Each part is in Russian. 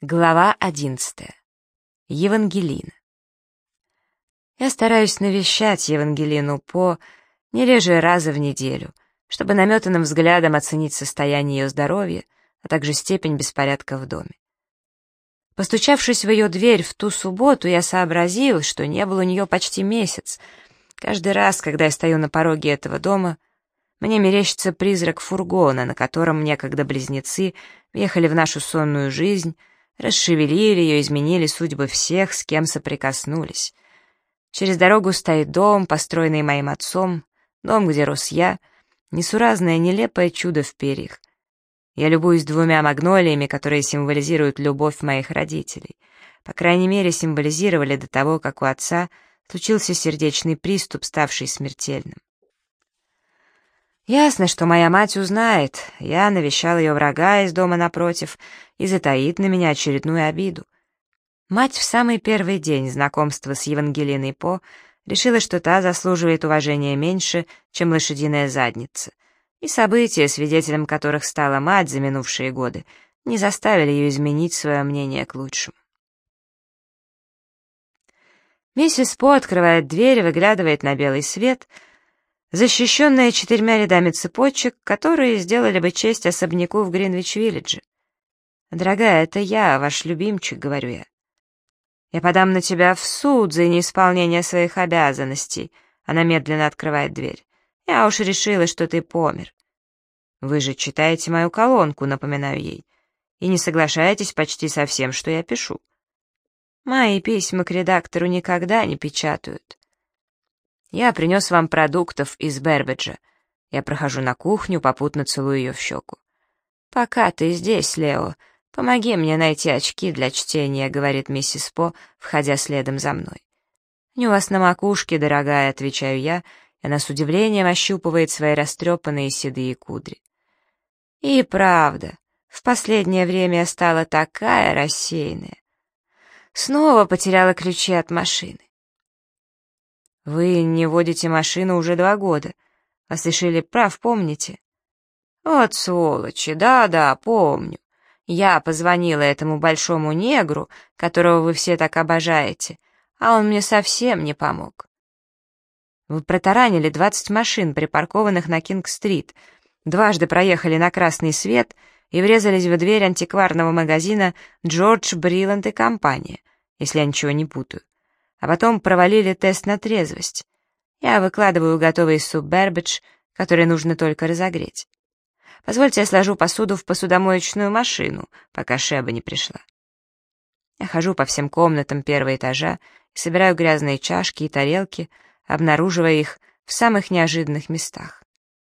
Глава 11. Евангелина. Я стараюсь навещать Евангелину По не реже раза в неделю, чтобы наметанным взглядом оценить состояние ее здоровья, а также степень беспорядка в доме. Постучавшись в ее дверь в ту субботу, я сообразил, что не было у нее почти месяц. Каждый раз, когда я стою на пороге этого дома, мне мерещится призрак фургона, на котором некогда близнецы въехали в нашу сонную жизнь, расшевелили ее, изменили судьбы всех, с кем соприкоснулись. Через дорогу стоит дом, построенный моим отцом, дом, где рос я, несуразное, нелепое чудо в перьях. Я любуюсь двумя магнолиями, которые символизируют любовь моих родителей. По крайней мере, символизировали до того, как у отца случился сердечный приступ, ставший смертельным. Ясно, что моя мать узнает, я навещал ее врага из дома напротив и затаит на меня очередную обиду. Мать в самый первый день знакомства с Евангелиной По решила, что та заслуживает уважения меньше, чем лошадиная задница, и события, свидетелем которых стала мать за минувшие годы, не заставили ее изменить свое мнение к лучшему. Миссис По открывает дверь и выглядывает на белый свет, защищенная 4 рядами цепочек, которые сделали бы честь особняку в Гринвич-Виллидже. «Дорогая, это я, ваш любимчик», — говорю я. «Я подам на тебя в суд за неисполнение своих обязанностей», — она медленно открывает дверь. «Я уж решила, что ты помер». «Вы же читаете мою колонку», — напоминаю ей, «и не соглашаетесь почти со всем, что я пишу. Мои письма к редактору никогда не печатают. Я принес вам продуктов из Бербеджа. Я прохожу на кухню, попутно целую ее в щеку. «Пока ты здесь, Лео, помоги мне найти очки для чтения», — говорит миссис По, входя следом за мной. «Не у вас на макушке, дорогая», — отвечаю я, и она с удивлением ощупывает свои растрепанные седые кудри. И правда, в последнее время я стала такая рассеянная. Снова потеряла ключи от машины. «Вы не водите машину уже 2 года. Вас лишили прав, помните?» «Вот сволочи, да-да, помню. Я позвонила этому большому негру, которого вы все так обожаете, а он мне совсем не помог». «Вы протаранили 20 машин, припаркованных на Кинг-стрит, дважды проехали на красный свет и врезались в дверь антикварного магазина «Джордж Бриланд и компания», если я ничего не путаю. А потом провалили тест на трезвость. Я выкладываю готовый суп Бербедж, который нужно только разогреть. Позвольте, я сложу посуду в посудомоечную машину, пока Шеба не пришла. Я хожу по всем комнатам 1-го этажа и собираю грязные чашки и тарелки, обнаруживая их в самых неожиданных местах.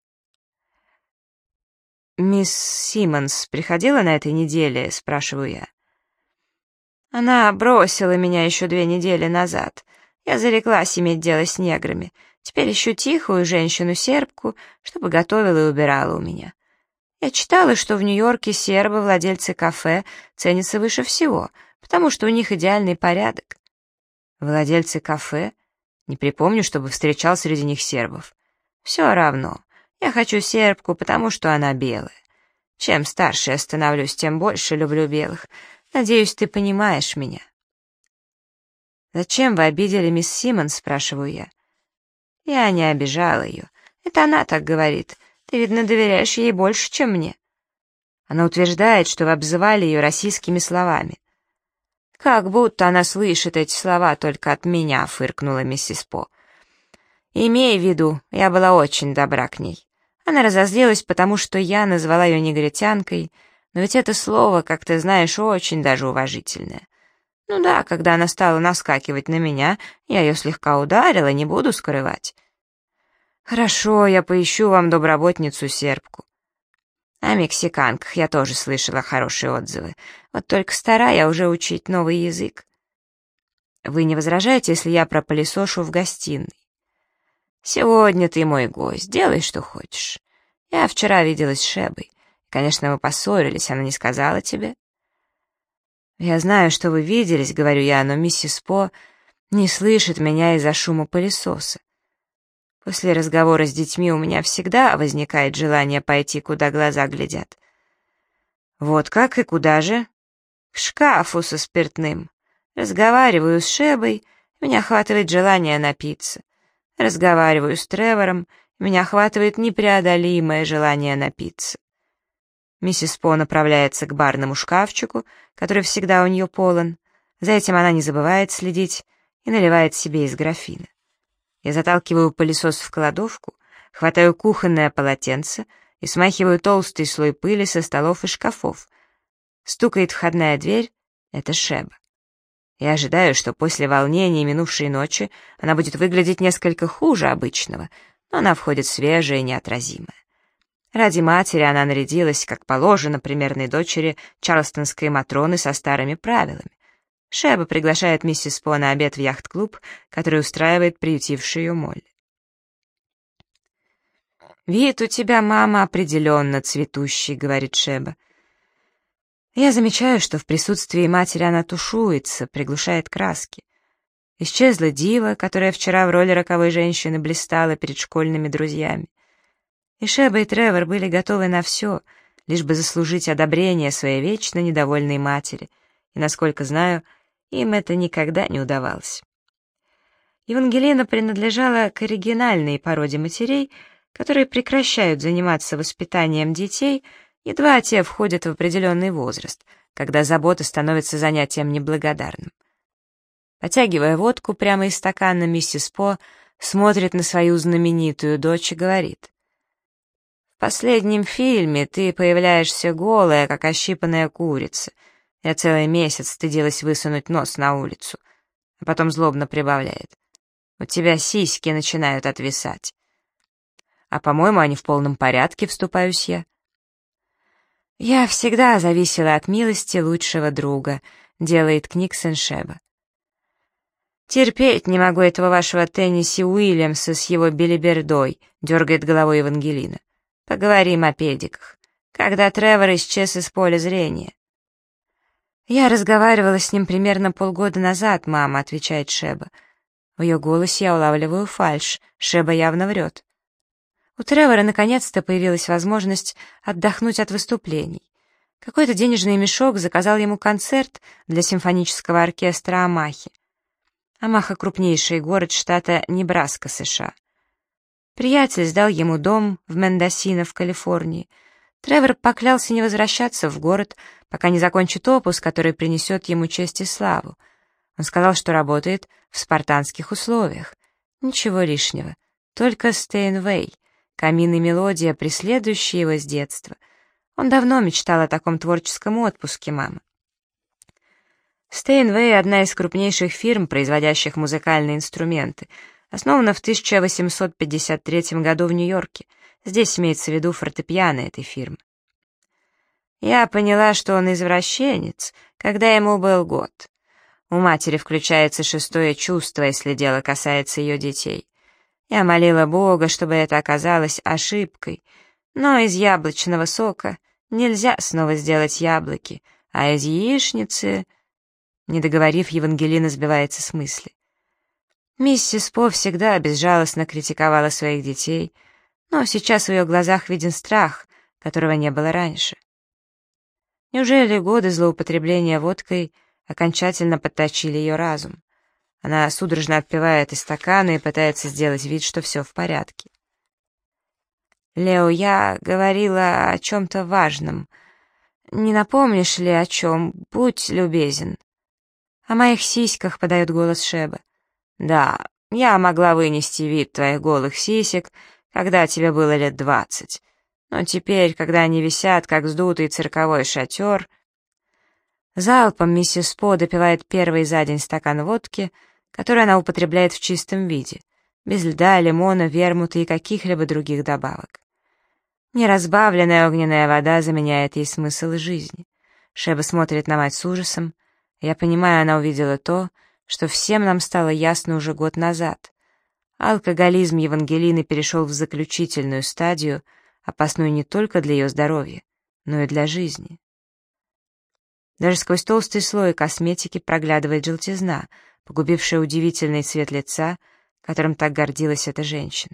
«Мисс Симмонс приходила на этой неделе?» — спрашиваю я. «Она бросила меня еще 2 недели назад. Я зареклась иметь дело с неграми. Теперь ищу тихую женщину-сербку, чтобы готовила и убирала у меня. Я читала, что в Нью-Йорке сербы, владельцы кафе, ценятся выше всего, потому что у них идеальный порядок». «Владельцы кафе? Не припомню, чтобы встречал среди них сербов. Все равно. Я хочу сербку, потому что она белая. Чем старше я становлюсь, тем больше люблю белых. Надеюсь, ты понимаешь меня». «Зачем вы обидели мисс Симмонс?» — спрашиваю я. «Я не обижала ее. Это она так говорит. Ты, видно, доверяешь ей больше, чем мне». Она утверждает, что вы обзывали ее российскими словами. «Как будто она слышит эти слова только от меня», — фыркнула миссис По. «Имей в виду, я была очень добра к ней. Она разозлилась, потому что я назвала ее негритянкой, но ведь это слово, как ты знаешь, очень даже уважительное. Ну да, когда она стала наскакивать на меня, я ее слегка ударила, не буду скрывать». «Хорошо, я поищу вам домработницу-сербку». О мексиканках я тоже слышала хорошие отзывы. Вот только стара я уже учить новый язык. «Вы не возражаете, если я пропылесошу в гостиной?» «Сегодня ты мой гость, делай, что хочешь. Я вчера виделась с Шебой. Конечно, мы поссорились, она не сказала тебе?» «Я знаю, что вы виделись», — говорю я, но миссис По не слышит меня из-за шума пылесоса. После разговора с детьми у меня всегда возникает желание пойти, куда глаза глядят. «Вот как и куда же?» К шкафу со спиртным. Разговариваю с Шебой, меня охватывает желание напиться. Разговариваю с Тревором, меня охватывает непреодолимое желание напиться. Миссис По направляется к барному шкафчику, который всегда у нее полон. За этим она не забывает следить и наливает себе из графина. Я заталкиваю пылесос в кладовку, хватаю кухонное полотенце и смахиваю толстый слой пыли со столов и шкафов. Стукает входная дверь — это Шеба. Я ожидаю, что после волнений минувшей ночи она будет выглядеть несколько хуже обычного, но она входит свежая и неотразимая. Ради матери она нарядилась, как положено примерной дочери чарльстонской Матроны со старыми правилами. Шеба приглашает миссис По на обед в яхт-клуб, который устраивает приютившая ее Молли. «Вид у тебя, мама, определенно цветущий», — говорит Шеба. Я замечаю, что в присутствии матери она тушуется, приглушает краски. Исчезла дива, которая вчера в роли роковой женщины блистала перед школьными друзьями. И Шеба и Тревор были готовы на все, лишь бы заслужить одобрение своей вечно недовольной матери, и, насколько знаю, им это никогда не удавалось. Евангелина принадлежала к оригинальной породе матерей, которые прекращают заниматься воспитанием детей, едва те входят в определенный возраст, когда забота становится занятием неблагодарным. Потягивая водку прямо из стакана, миссис По смотрит на свою знаменитую дочь и говорит: «В последнем фильме ты появляешься голая, как ощипанная курица. Я целый месяц стыдилась высунуть нос на улицу». А потом злобно прибавляет: «У тебя сиськи начинают отвисать». «А, по-моему, они в полном порядке», — вступаюсь я. «Я всегда зависела от милости лучшего друга», — делает Книксон Шеба. «Терпеть не могу этого вашего Тенниси Уильямса с его белибердой», — дергает головой Евангелина. «Поговорим о педиках. Когда Тревор исчез из поля зрения». «Я разговаривала с ним примерно полгода назад, мама», — отвечает Шеба. В ее голосе я улавливаю фальшь, Шеба явно врет. У Тревора наконец-то появилась возможность отдохнуть от выступлений. Какой-то денежный мешок заказал ему концерт для симфонического оркестра Омахи. Омаха — крупнейший город штата Небраска, США. Приятель сдал ему дом в Мендосино в Калифорнии. Тревор поклялся не возвращаться в город, пока не закончит опус, который принесет ему честь и славу. Он сказал, что работает в спартанских условиях. Ничего лишнего, только Стейнвей, камин и мелодия, преследующие его с детства. Он давно мечтал о таком творческом отпуске, мама. Стейнвей — одна из крупнейших фирм, производящих музыкальные инструменты. Основана в 1853 году в Нью-Йорке. Здесь имеется в виду фортепиано этой фирмы. Я поняла, что он извращенец, когда ему был год. У матери включается шестое чувство, если дело касается ее детей. Я молила Бога, чтобы это оказалось ошибкой, но из яблочного сока нельзя снова сделать яблоки, а из яичницы... Не договорив, Евангелина сбивается с мысли. Миссис По всегда безжалостно критиковала своих детей, но сейчас в ее глазах виден страх, которого не было раньше. Неужели годы злоупотребления водкой окончательно подточили ее разум? Она судорожно отпивает из стакана и пытается сделать вид, что все в порядке. «Лео, я говорила о чем-то важном. Не напомнишь ли о чем? Будь любезен». «О моих сиськах», — подает голос Шеба. «Да, я могла вынести вид твоих голых сисек, когда тебе было лет 20. Но теперь, когда они висят, как сдутый цирковой шатер...» Залпом миссис По допивает первый за день стакан водки, который она употребляет в чистом виде, без льда, лимона, вермута и каких-либо других добавок. Неразбавленная огненная вода заменяет ей смысл жизни. Шеба смотрит на мать с ужасом. Я понимаю, она увидела то, что всем нам стало ясно уже год назад. Алкоголизм Евангелины перешел в заключительную стадию, опасную не только для ее здоровья, но и для жизни. Даже сквозь толстый слой косметики проглядывает желтизна, погубившая удивительный цвет лица, которым так гордилась эта женщина.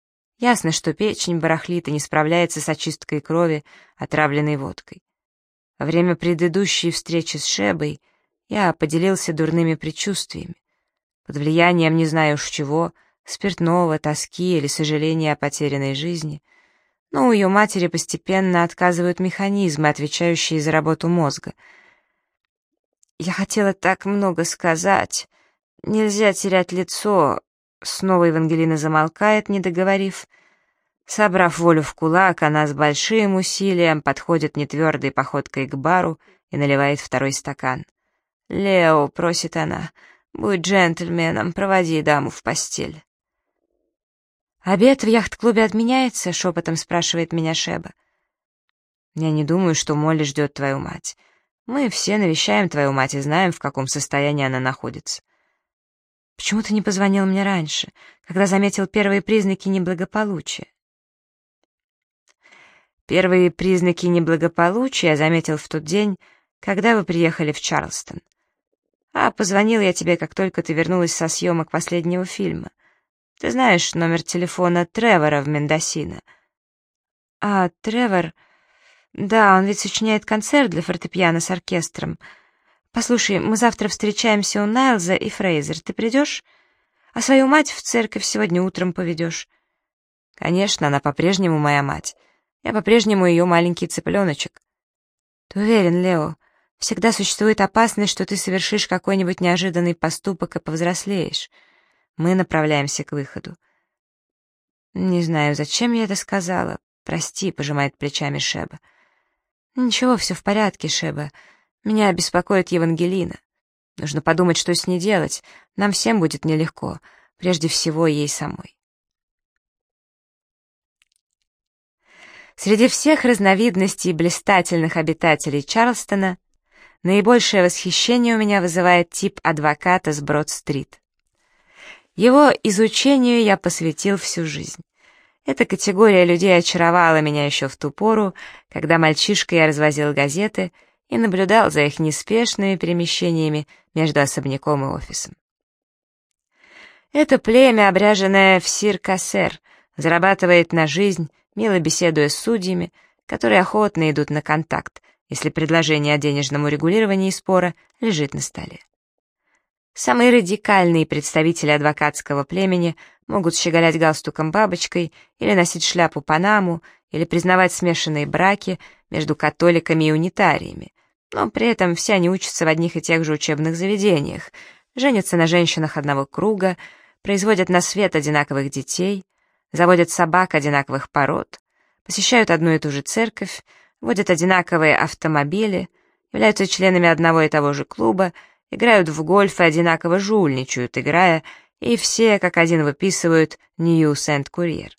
Ясно, что печень барахлит и не справляется с очисткой крови, отравленной водкой. Во время предыдущей встречи с Шебой я поделился дурными предчувствиями. Под влиянием не знаю уж чего, спиртного, тоски или сожаления о потерянной жизни, но у ее матери постепенно отказывают механизмы, отвечающие за работу мозга. Я хотела так много сказать. Нельзя терять лицо. Снова Евангелина замолкает, не договорив. Собрав волю в кулак, она с большим усилием подходит нетвердой походкой к бару и наливает второй стакан. «Лео», — просит она, — «будь джентльменом, проводи даму в постель». «Обед в яхт-клубе отменяется?» — шепотом спрашивает меня Шеба. «Я не думаю, что Молли ждет твою мать. Мы все навещаем твою мать и знаем, в каком состоянии она находится». «Почему ты не позвонил мне раньше, когда заметил первые признаки неблагополучия?» «Первые признаки неблагополучия я заметил в тот день, когда вы приехали в Чарльстон. А позвонил я тебе, как только ты вернулась со съемок последнего фильма. Ты знаешь номер телефона Тревора в Мендосино?» «А, Тревор... Да, он ведь сочиняет концерт для фортепиано с оркестром. Послушай, мы завтра встречаемся у Найлза и Фрейзер. Ты придешь? А свою мать в церковь сегодня утром поведешь?» «Конечно, она по-прежнему моя мать. Я по-прежнему ее маленький цыпленочек». «Ты уверен, Лео? Всегда существует опасность, что ты совершишь какой-нибудь неожиданный поступок и повзрослеешь. Мы направляемся к выходу». «Не знаю, зачем я это сказала. Прости», — пожимает плечами Шеба. «Ничего, все в порядке, Шеба. Меня беспокоит Евангелина. Нужно подумать, что с ней делать. Нам всем будет нелегко. Прежде всего, ей самой». Среди всех разновидностей блистательных обитателей Чарльстона наибольшее восхищение у меня вызывает тип адвоката с Брод-стрит. Его изучению я посвятил всю жизнь. Эта категория людей очаровала меня еще в ту пору, когда мальчишкой я развозил газеты и наблюдал за их неспешными перемещениями между особняком и офисом. Это племя, обряженное в сир-кассер, зарабатывает на жизнь, мило беседуя с судьями, которые охотно идут на контакт, если предложение о денежном урегулировании спора лежит на столе. Самые радикальные представители адвокатского племени могут щеголять галстуком-бабочкой или носить шляпу Панаму, или признавать смешанные браки между католиками и унитариями, но при этом все они учатся в одних и тех же учебных заведениях, женятся на женщинах одного круга, производят на свет одинаковых детей, заводят собак одинаковых пород, посещают одну и ту же церковь, водят одинаковые автомобили, являются членами одного и того же клуба, играют в гольф и одинаково жульничают, играя, и все как один выписывают «News and Courier».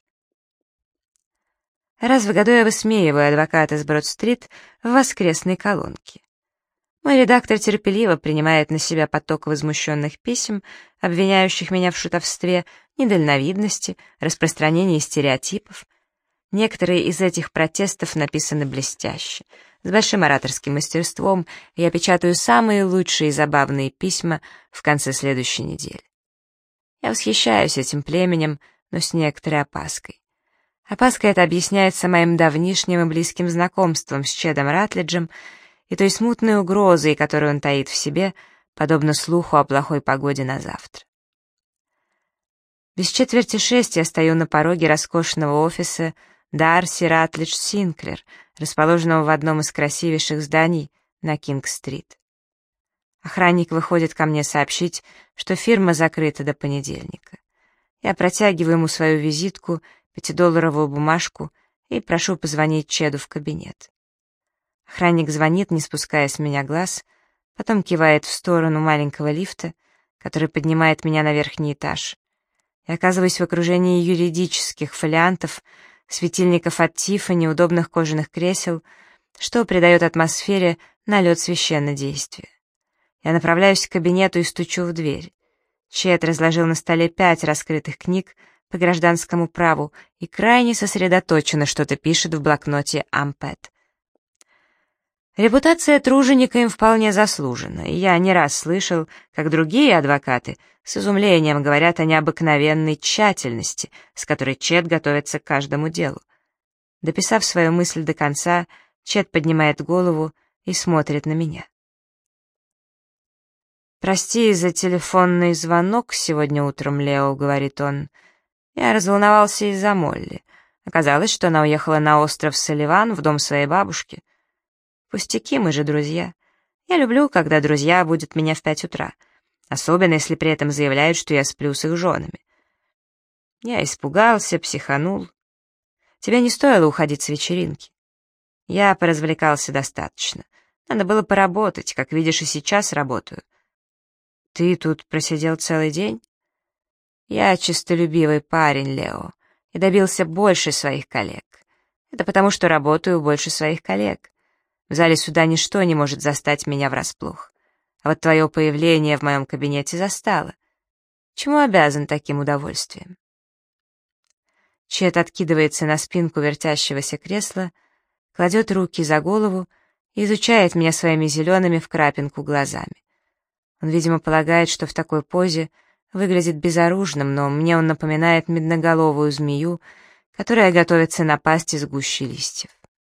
Раз в году я высмеиваю адвоката с Брод-стрит в воскресной колонке. Мой редактор терпеливо принимает на себя поток возмущенных писем, обвиняющих меня в шутовстве, недальновидности, распространении стереотипов. Некоторые из этих протестов написаны блестяще. С большим ораторским мастерством я печатаю самые лучшие и забавные письма в конце следующей недели. Я восхищаюсь этим племенем, но с некоторой опаской. Опаска эта объясняется моим давнишним и близким знакомством с Чедом Ратлиджем и той смутной угрозой, которую он таит в себе, подобно слуху о плохой погоде на завтра. Без 5:45 я стою на пороге роскошного офиса Дарси Ратлидж Синклер, расположенного в одном из красивейших зданий на Кинг-стрит. Охранник выходит ко мне сообщить, что фирма закрыта до понедельника. Я протягиваю ему свою визитку, 5-долларовую бумажку и прошу позвонить Чеду в кабинет. Охранник звонит, не спуская с меня глаз, потом кивает в сторону маленького лифта, который поднимает меня на верхний этаж. Я оказываюсь в окружении юридических фолиантов, светильников от Тиффани, удобных кожаных кресел, что придает атмосфере налет священнодействия. Я направляюсь к кабинету и стучу в дверь. Чед разложил на столе 5 раскрытых книг по гражданскому праву и крайне сосредоточенно что-то пишет в блокноте Ампет. Репутация труженика им вполне заслужена, и я не раз слышал, как другие адвокаты с изумлением говорят о необыкновенной тщательности, с которой Чед готовится к каждому делу. Дописав свою мысль до конца, Чед поднимает голову и смотрит на меня. «Прости за телефонный звонок сегодня утром, Лео», — говорит он. «Я разволновался из-за Молли. Оказалось, что она уехала на остров Салливан в дом своей бабушки. Пустяки, мы же друзья. Я люблю, когда друзья будут меня в 5 утра, особенно если при этом заявляют, что я сплю с их женами. Я испугался, психанул. Тебе не стоило уходить с вечеринки. Я поразвлекался достаточно. Надо было поработать, как видишь, и сейчас работаю. Ты тут просидел целый день? Я честолюбивый парень, Лео, и добился больше своих коллег. Это потому, что работаю больше своих коллег. В зале суда ничто не может застать меня врасплох. А вот твое появление в моем кабинете застало. Чему обязан таким удовольствием?» Чет откидывается на спинку вертящегося кресла, кладет руки за голову и изучает меня своими зелеными в крапинку глазами. Он, видимо, полагает, что в такой позе выглядит безоружным, но мне он напоминает медноголовую змею, которая готовится напасть из гущи листьев.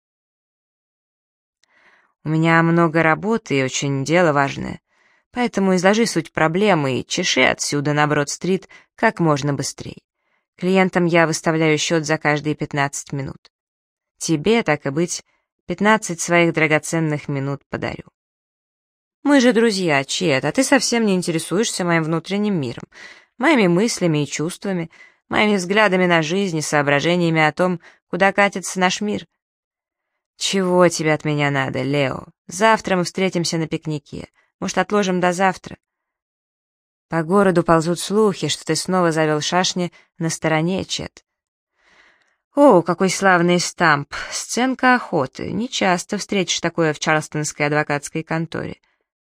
«У меня много работы и очень дело важное, поэтому изложи суть проблемы и чеши отсюда на Брод-стрит как можно быстрее. Клиентам я выставляю счет за каждые 15 минут. Тебе, так и быть, 15 своих драгоценных минут подарю. Мы же друзья, Чет, а ты совсем не интересуешься моим внутренним миром, моими мыслями и чувствами, моими взглядами на жизнь и соображениями о том, куда катится наш мир. Чего тебе от меня надо, Лео? Завтра мы встретимся на пикнике. Может, отложим до завтра? По городу ползут слухи, что ты снова завел шашни на стороне, Чет. О, какой славный стамп! Сценка охоты. Не часто встретишь такое в чарльстонской адвокатской конторе.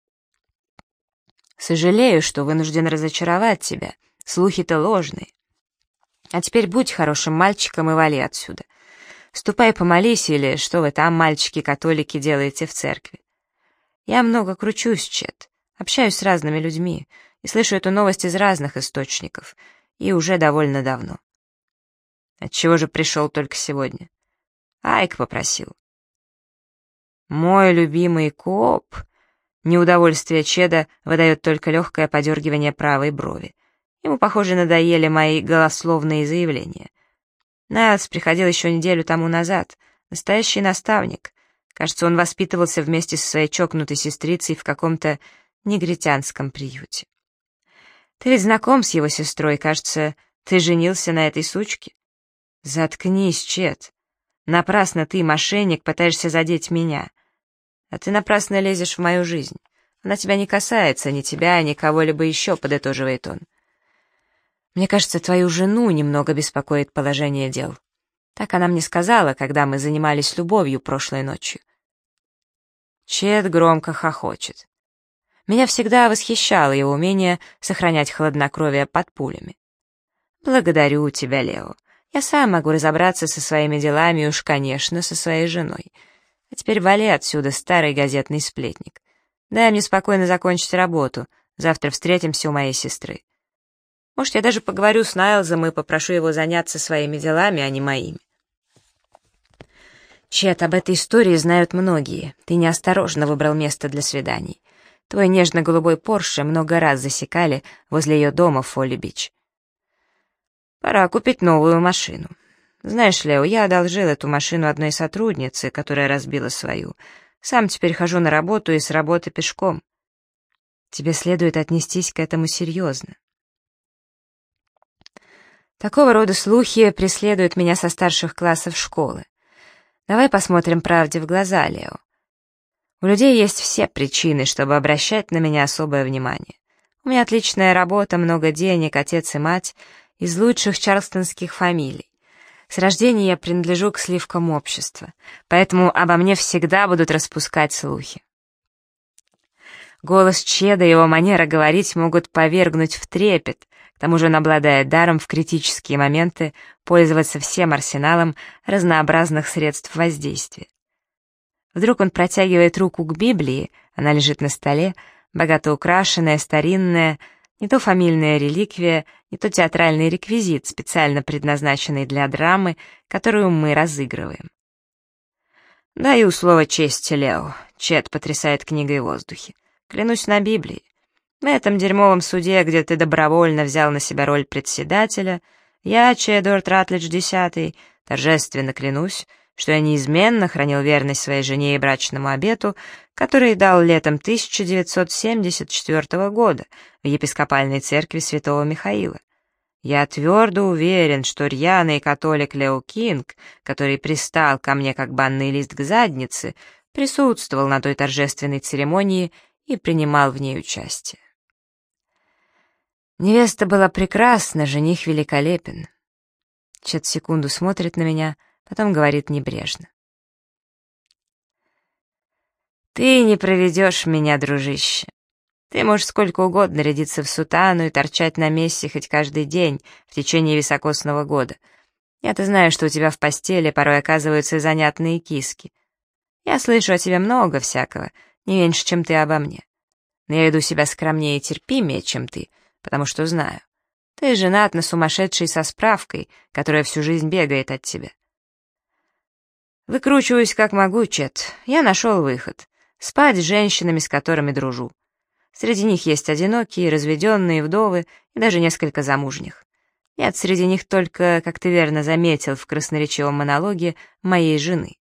Сожалею, что вынужден разочаровать тебя. Слухи-то ложные. А теперь будь хорошим мальчиком и вали отсюда. Ступай помолись, или что вы там, мальчики-католики, делаете в церкви. Я много кручусь, Чет, общаюсь с разными людьми и слышу эту новость из разных источников, и уже довольно давно. Отчего же пришел только сегодня? Айк попросил. Мой любимый коп. Неудовольствие Чеда выдает только легкое подергивание правой брови. Ему, похоже, надоели мои голословные заявления. Найлс приходил еще неделю тому назад. Настоящий наставник. Кажется, он воспитывался вместе со своей чокнутой сестрицей в каком-то негритянском приюте. Ты ведь знаком с его сестрой, кажется, ты женился на этой сучке? Заткнись, Чет. Напрасно ты, мошенник, пытаешься задеть меня. А ты напрасно лезешь в мою жизнь. Она тебя не касается, ни тебя, ни кого-либо еще, подытоживает он. Мне кажется, твою жену немного беспокоит положение дел. Так она мне сказала, когда мы занимались любовью прошлой ночью. Чет громко хохочет. Меня всегда восхищало его умение сохранять хладнокровие под пулями. Благодарю тебя, Лео. Я сам могу разобраться со своими делами и уж, конечно, со своей женой. А теперь вали отсюда, старый газетный сплетник. Дай мне спокойно закончить работу. Завтра встретимся у моей сестры. Может, я даже поговорю с Найлзом и попрошу его заняться своими делами, а не моими. Чет, об этой истории знают многие. Ты неосторожно выбрал место для свиданий. Твой нежно-голубой Порше много раз засекали возле ее дома в Фолли-Бич. Пора купить новую машину. Знаешь, Лео, я одолжил эту машину одной сотруднице, которая разбила свою. Сам теперь хожу на работу и с работы пешком. Тебе следует отнестись к этому серьезно. Такого рода слухи преследуют меня со старших классов школы. Давай посмотрим правде в глаза, Лео. У людей есть все причины, чтобы обращать на меня особое внимание. У меня отличная работа, много денег, отец и мать из лучших чарльстонских фамилий. С рождения я принадлежу к сливкам общества, поэтому обо мне всегда будут распускать слухи. Голос Чеда и его манера говорить могут повергнуть в трепет, к тому же он обладает даром в критические моменты пользоваться всем арсеналом разнообразных средств воздействия. Вдруг он протягивает руку к Библии, она лежит на столе, богато украшенная, старинная, не то фамильная реликвия, не то театральный реквизит, специально предназначенный для драмы, которую мы разыгрываем. «Даю слово чести, Лео», — Чет потрясает книгой в воздухе. «Клянусь на Библии. В этом дерьмовом суде, где ты добровольно взял на себя роль председателя, я, Эдвард Ратлидж X, торжественно клянусь, что я неизменно хранил верность своей жене и брачному обету, который дал летом 1974 года в епископальной церкви святого Михаила. Я твердо уверен, что рьяный католик Лео Кинг, который пристал ко мне как банный лист к заднице, присутствовал на той торжественной церемонии и принимал в ней участие. Невеста была прекрасна, жених великолепен. Чет секунду смотрит на меня, потом говорит небрежно. «Ты не проведешь меня, дружище. Ты можешь сколько угодно рядиться в сутану и торчать на месте хоть каждый день в течение високосного года. Я-то знаю, что у тебя в постели порой оказываются занятные киски. Я слышу о тебе много всякого, не меньше, чем ты обо мне. Но я веду себя скромнее и терпимее, чем ты, потому что знаю. Ты женат на сумасшедшей со справкой, которая всю жизнь бегает от тебя. Выкручиваюсь как могу, Чет. Я нашел выход. Спать с женщинами, с которыми дружу. Среди них есть одинокие, разведенные, вдовы и даже несколько замужних. Нет среди них только, как ты верно заметил в красноречивом монологе, моей жены.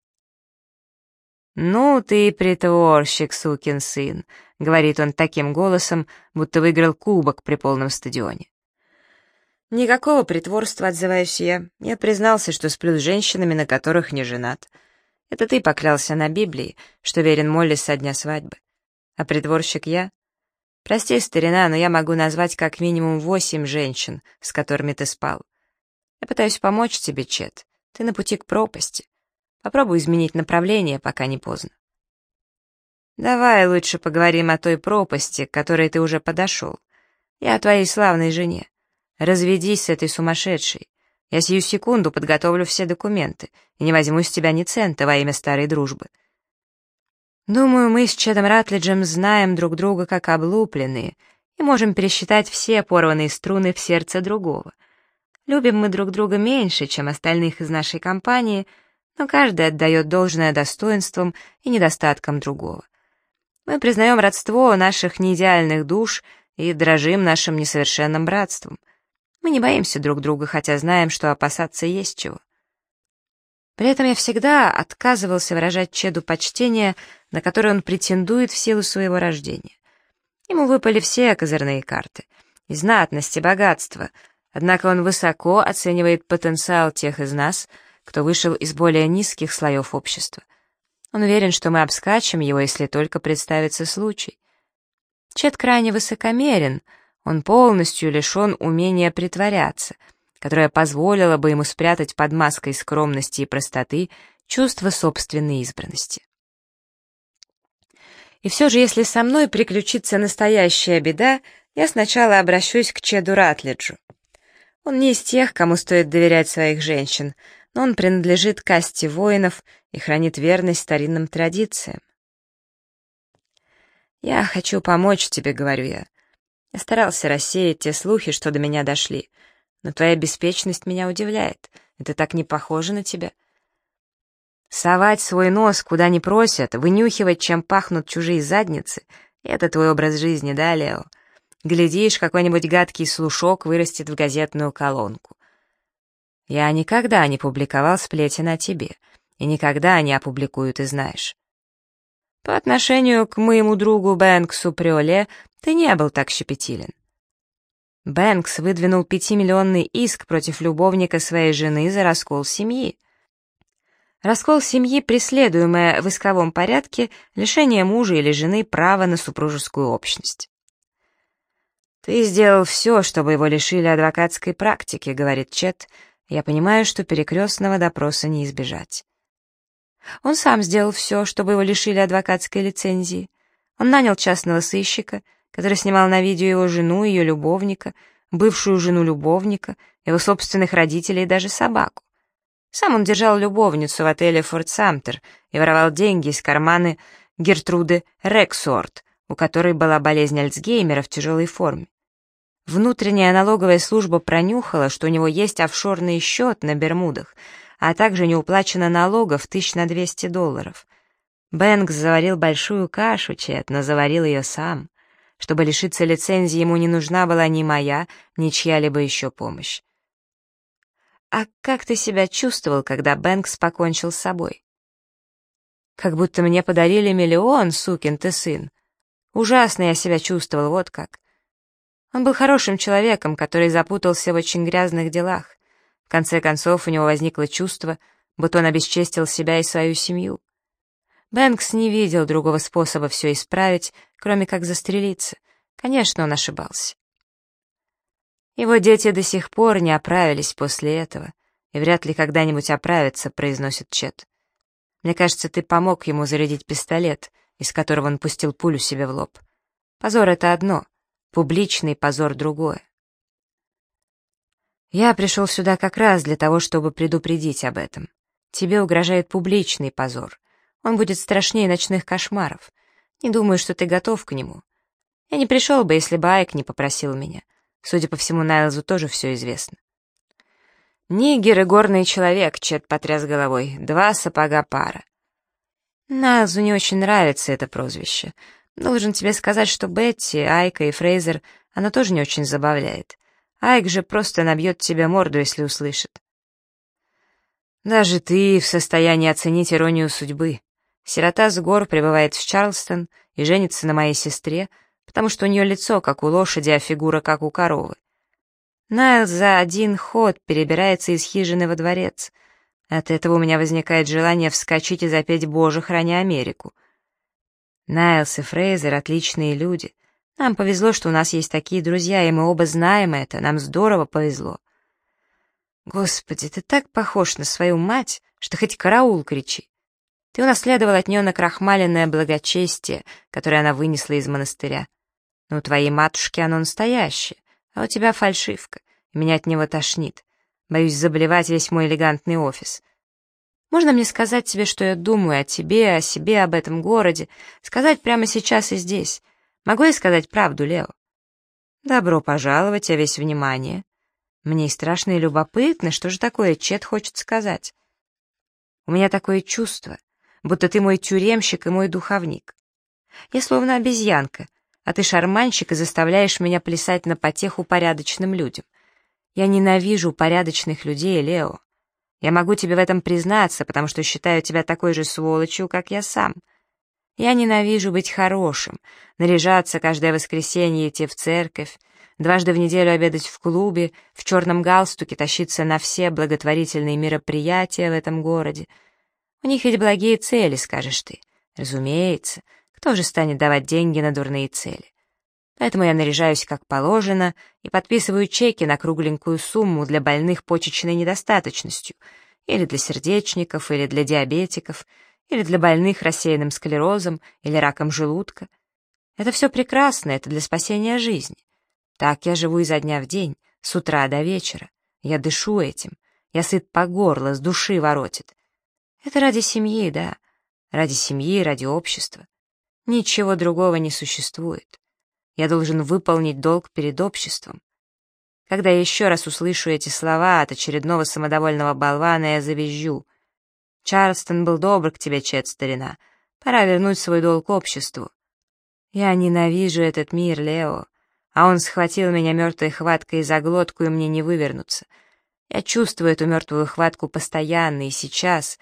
«Ну ты притворщик, сукин сын», — говорит он таким голосом, будто выиграл кубок при полном стадионе. «Никакого притворства», — отзываюсь я. «Я признался, что сплю с женщинами, на которых не женат. Это ты поклялся на Библии, что верен Молли со дня свадьбы. А притворщик я? Прости, старина, но я могу назвать как минимум 8 женщин, с которыми ты спал. Я пытаюсь помочь тебе, Чет. Ты на пути к пропасти. Попробуй изменить направление, пока не поздно. Давай лучше поговорим о той пропасти, к которой ты уже подошел. Я о твоей славной жене. Разведись с этой сумасшедшей. Я сию секунду подготовлю все документы и не возьму с тебя ни цента во имя старой дружбы. Думаю, мы с Чедом Ратлиджем знаем друг друга как облупленные и можем пересчитать все порванные струны в сердце другого. Любим мы друг друга меньше, чем остальных из нашей компании, но каждый отдает должное достоинствам и недостаткам другого. Мы признаем родство наших неидеальных душ и дрожим нашим несовершенным братством. Мы не боимся друг друга, хотя знаем, что опасаться есть чего. При этом я всегда отказывался выражать Чеду почтение, на которое он претендует в силу своего рождения. Ему выпали все козырные карты, и знатность, и богатство, однако он высоко оценивает потенциал тех из нас, кто вышел из более низких слоев общества. Он уверен, что мы обскачем его, если только представится случай. Чед крайне высокомерен, он полностью лишен умения притворяться, которое позволило бы ему спрятать под маской скромности и простоты чувство собственной избранности. И все же, если со мной приключится настоящая беда, я сначала обращусь к Чеду Ратлиджу. Он не из тех, кому стоит доверять своих женщин, но он принадлежит касте воинов и хранит верность старинным традициям. «Я хочу помочь тебе», — говорю я. Я старался рассеять те слухи, что до меня дошли, но твоя беспечность меня удивляет. Это так не похоже на тебя. Совать свой нос куда не просят, вынюхивать, чем пахнут чужие задницы — это твой образ жизни, да, Лео? Глядишь, какой-нибудь гадкий слушок вырастет в газетную колонку. Я никогда не публиковал сплетен о тебе, и никогда не опубликую, ты знаешь. По отношению к моему другу Бэнксу Приоле ты не был так щепетилен. Бэнкс выдвинул 5-миллионный иск против любовника своей жены за раскол семьи. Раскол семьи, преследуемое в исковом порядке, лишение мужа или жены права на супружескую общность. «Ты сделал все, чтобы его лишили адвокатской практики», — говорит Чет. «Я понимаю, что перекрестного допроса не избежать». Он сам сделал все, чтобы его лишили адвокатской лицензии. Он нанял частного сыщика, который снимал на видео его жену, ее любовника, бывшую жену любовника, его собственных родителей и даже собаку. Сам он держал любовницу в отеле «Форт Самтер» и воровал деньги из кармана Гертруды Рексуорт, у которой была болезнь Альцгеймера в тяжелой форме. Внутренняя налоговая служба пронюхала, что у него есть офшорный счет на Бермудах, а также не уплачено налогов на $1200. Бэнкс заварил большую кашу, Чет, но заварил ее сам. Чтобы лишиться лицензии, ему не нужна была ни моя, ни чья-либо еще помощь. А как ты себя чувствовал, когда Бэнкс покончил с собой? Как будто мне подарили миллион, сукин ты сын. Ужасно я себя чувствовал, вот как. Он был хорошим человеком, который запутался в очень грязных делах. В конце концов, у него возникло чувство, будто он обесчестил себя и свою семью. Бэнкс не видел другого способа все исправить, кроме как застрелиться. Конечно, он ошибался. Его дети до сих пор не оправились после этого, и вряд ли когда-нибудь оправятся, произносит Чет. Мне кажется, ты помог ему зарядить пистолет, из которого он пустил пулю себе в лоб. Позор — это одно, публичный позор — другое. Я пришел сюда как раз для того, чтобы предупредить об этом. Тебе угрожает публичный позор. Он будет страшнее ночных кошмаров. Не думаю, что ты готов к нему. Я не пришел бы, если бы Айк не попросил меня. Судя по всему, Найлзу тоже все известно. «Нигер и горный человек», — Чет потряс головой, — «2 сапога пара». Найлзу не очень нравится это прозвище. Должен тебе сказать, что Бетти, Айка и Фрейзер она тоже не очень забавляет. Айк же просто набьет тебе морду, если услышит. Даже ты в состоянии оценить иронию судьбы. Сирота с гор прибывает в Чарльстон и женится на моей сестре, потому что у нее лицо, как у лошади, а фигура, как у коровы. Найлз за один ход перебирается из хижины во дворец. От этого у меня возникает желание вскочить и запеть «Боже, храни Америку». Найлз и Фрейзер — отличные люди. Нам повезло, что у нас есть такие друзья, и мы оба знаем это, нам здорово повезло. Господи, ты так похож на свою мать, что хоть караул кричи. Ты унаследовал от нее накрахмаленное благочестие, которое она вынесла из монастыря. Но у твоей матушки оно настоящее, а у тебя фальшивка, и меня от него тошнит. Боюсь заблевать весь мой элегантный офис. Можно мне сказать тебе, что я думаю о тебе, о себе, об этом городе? Сказать прямо сейчас и здесь. Могу я сказать правду, Лео? Добро пожаловать, я весь внимание. Мне и страшно, и любопытно, что же такое Чет хочет сказать. У меня такое чувство, будто ты мой тюремщик и мой духовник. Я словно обезьянка, а ты шарманщик и заставляешь меня плясать на потеху порядочным людям. Я ненавижу порядочных людей, Лео. Я могу тебе в этом признаться, потому что считаю тебя такой же сволочью, как я сам. Я ненавижу быть хорошим, наряжаться каждое воскресенье, идти в церковь, 2 раза в неделю обедать в клубе, в черном галстуке тащиться на все благотворительные мероприятия в этом городе. У них ведь благие цели, скажешь ты. Разумеется, кто же станет давать деньги на дурные цели? Поэтому я наряжаюсь как положено и подписываю чеки на кругленькую сумму для больных почечной недостаточностью, или для сердечников, или для диабетиков, или для больных рассеянным склерозом или раком желудка. Это все прекрасно, это для спасения жизни. Так я живу изо дня в день, с утра до вечера. Я дышу этим, я сыт по горло, с души воротит. Это ради семьи, да, ради семьи, ради общества. Ничего другого не существует. Я должен выполнить долг перед обществом. Когда я еще раз услышу эти слова от очередного самодовольного болвана, я завизжу. Чарльстон был добр к тебе, Чет, старина. Пора вернуть свой долг обществу. Я ненавижу этот мир, Лео, а он схватил меня мертвой хваткой за глотку, и мне не вывернуться. Я чувствую эту мертвую хватку постоянно, и сейчас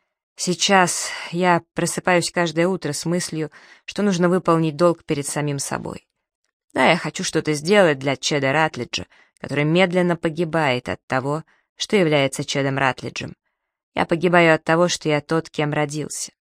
я просыпаюсь каждое утро с мыслью, что нужно выполнить долг перед самим собой. Да, я хочу что-то сделать для Чеда Ратлиджа, который медленно погибает от того, что является Чедом Ратлиджем. Я погибаю от того, что я тот, кем родился.